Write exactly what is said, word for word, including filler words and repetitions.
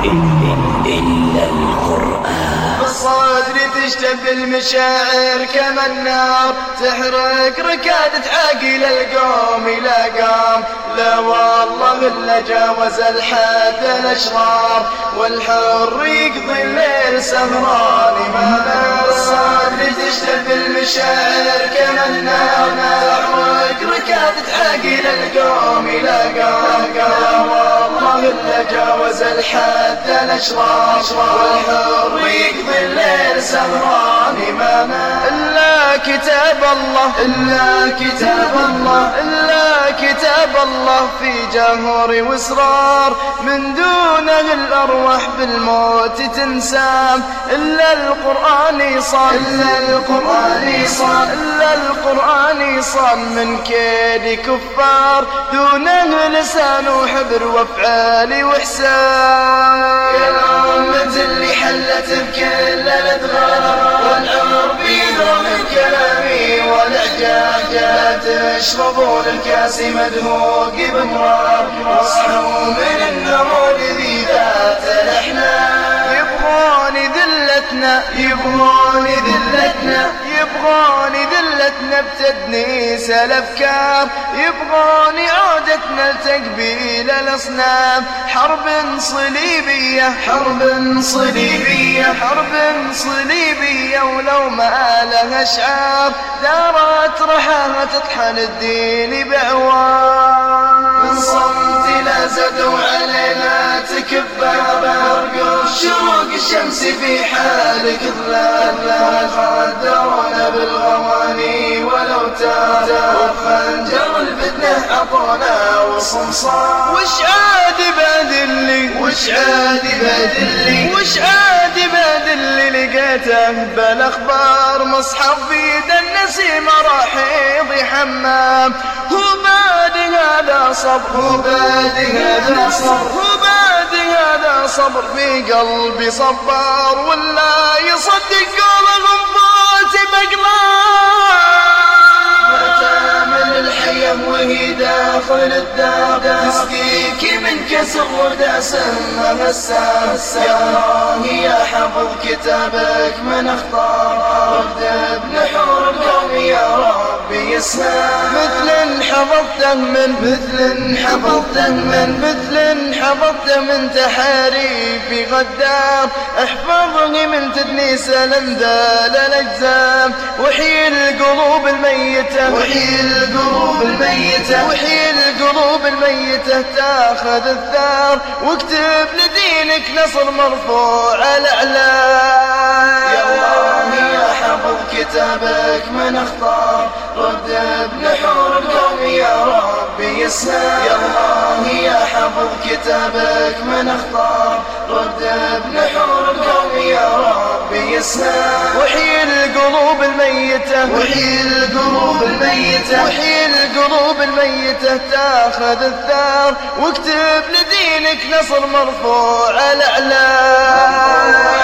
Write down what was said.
إلا القرآن. بالصدر تشتب المشاعر كما النار، تحرق ركادة عاقل القوم إلى قام. لا والله إلا جاوز الحد الأشرار، والحر يقضي الليل سهران إماما. بالصدر تشتب المشاعر كما النار، تحرق ركادة عاقل القوم إلى قام. لا والله إلا جاوز الحد الأشرار، والحر يقضي الليل سهران إماما. إلا كتاب الله، إلا كتاب الله، إلا كتاب الله في جهر وإصرار، من دونه الأرواح بالموت تنسام. إلا القرآن صان، إلا القرآن صان، إلا القرآن صان من كيد كفار، دونه لسان وحبر وافعال وإحسان. يا الأمة اللي حلت بكل الأدغال، والعمر بيدرى من كلامي والإعجاب، لا تشربون الكاس مدهوق بمرار، واصحوا من النمور ذي ذات الأحلام. يبغون ذلتنا، يبغون ذلتنا، يبغون ذلتنا بتدنيس الأفكار، يبغون عودتنا لتقبيل الأصنام. حرب صليبية، حرب صليبية، حرب صليبية، ولو ما لها أشعار، دارت رحاها تطحن الدين بأعوام. من صمت لا زادوا علينا تكبابا، شروق الشمس في حال كذلال، خدرونا بالغواني والأوتاد، وخنجر الفتنة عطونا وصمصار. وش عاد بعد اللي، وش عاد بعد اللي، وش عاد بعد اللي لقيته بالأخبار، مصحف بيد النسيم راحيض حمام. هو بعد هذا صبر، هو بعد هذا صبر، هو بعد هذا صبر في قلبي صبار، ولا يصدق قولهم فوت مقلار. متى من الحيم وهي داخل الدار، تسقيك من كسر وداس مساس. يا الله يا حفظ كتابك من اختار، واكتب نحور القوم يا ربي يسمع. مثل حفظته من، مثل حفظته من، مثل حفظته من تحاريف غدار، احفظني من تدنيس الأندال الأجزام. وحي القلوب الميتة، وحي القلوب الميتة، وحي القلوب الميتة تاخذ الثار، واكتب لدينك نصر مرفوع الأعلام. يا الله يا حفظ كتابك من اختار، رد بنحور القوم يا ربي يسمع. يا الله يا حفظ كتابك من اختار، رد بنحور القوم يا ربي يسمع. وحي القلوب الميتة، وحي القلوب الميتة، وحي القلوب الميتة تاخذ الثار، واكتب لدينك نصر مرفوع الأعلام.